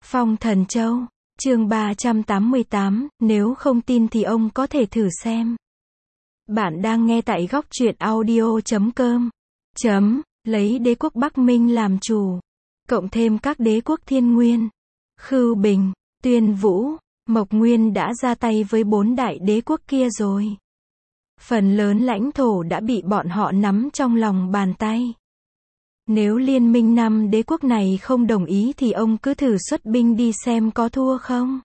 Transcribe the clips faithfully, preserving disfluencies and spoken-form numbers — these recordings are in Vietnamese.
Phong Thần Châu, chương ba trăm tám mươi tám, nếu không tin thì ông có thể thử xem. Bạn đang nghe tại góc truyện audio chấm com. Chấm, lấy đế quốc Bắc Minh làm chủ. Cộng thêm các đế quốc Thiên Nguyên, Khưu Bình, Tuyên Vũ, Mộc Nguyên đã ra tay với bốn đại đế quốc kia rồi. Phần lớn lãnh thổ đã bị bọn họ nắm trong lòng bàn tay. Nếu liên minh năm đế quốc này không đồng ý thì ông cứ thử xuất binh đi xem có thua không.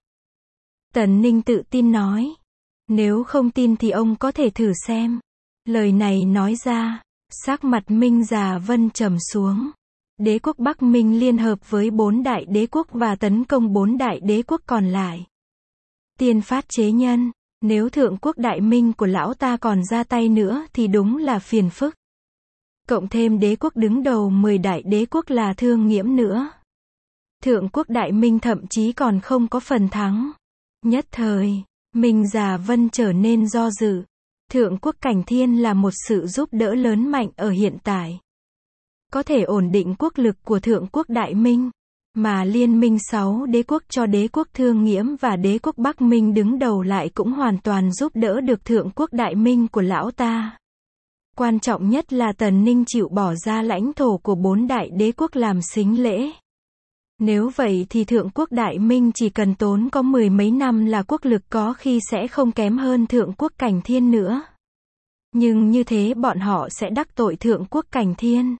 Tần Ninh tự tin nói. Nếu không tin thì ông có thể thử xem. Lời này nói ra, sắc mặt Minh Già Vân trầm xuống. Đế quốc Bắc Minh liên hợp với bốn đại đế quốc và tấn công bốn đại đế quốc còn lại. Tiên phát chế nhân, nếu thượng quốc đại minh của lão ta còn ra tay nữa thì đúng là phiền phức. Cộng thêm đế quốc đứng đầu mười đại đế quốc là Thương Nghiễm nữa. Thượng quốc đại minh thậm chí còn không có phần thắng. Nhất thời, Minh Già Vân trở nên do dự. Thượng quốc Cảnh Thiên là một sự giúp đỡ lớn mạnh ở hiện tại. Có thể ổn định quốc lực của thượng quốc đại minh. Mà liên minh sáu đế quốc cho đế quốc Thương Nghiễm và đế quốc Bắc Minh đứng đầu lại cũng hoàn toàn giúp đỡ được thượng quốc đại minh của lão ta. Quan trọng nhất là Tần Ninh chịu bỏ ra lãnh thổ của bốn đại đế quốc làm sính lễ. Nếu vậy thì thượng quốc đại minh chỉ cần tốn có mười mấy năm là quốc lực có khi sẽ không kém hơn thượng quốc Cảnh Thiên nữa. Nhưng như thế bọn họ sẽ đắc tội thượng quốc Cảnh Thiên.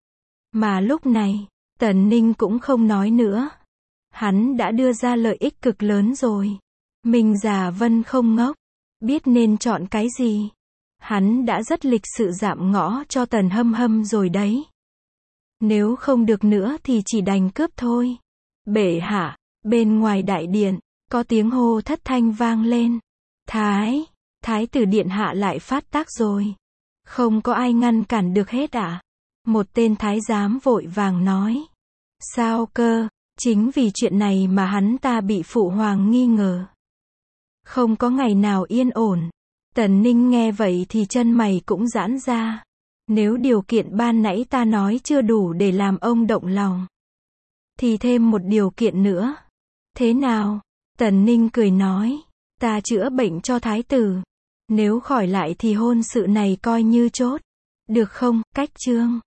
Mà lúc này, Tần Ninh cũng không nói nữa. Hắn đã đưa ra lợi ích cực lớn rồi. Minh Già Vân không ngốc, biết nên chọn cái gì. Hắn đã rất lịch sự dạm ngõ cho Tần Hâm Hâm rồi đấy. Nếu không được nữa thì chỉ đành cướp thôi. Bệ hạ, bên ngoài đại điện, có tiếng hô thất thanh vang lên. Thái, Thái tử điện hạ lại phát tác rồi. Không có ai ngăn cản được hết à? Một tên thái giám vội vàng nói. Sao cơ, chính vì chuyện này mà hắn ta bị phụ hoàng nghi ngờ. Không có ngày nào yên ổn. Tần Ninh nghe vậy thì chân mày cũng giãn ra. Nếu điều kiện ban nãy ta nói chưa đủ để làm ông động lòng, thì thêm một điều kiện nữa. Thế nào? Tần Ninh cười nói. Ta chữa bệnh cho thái tử. Nếu khỏi lại thì hôn sự này coi như chốt. Được không, Cách Trương?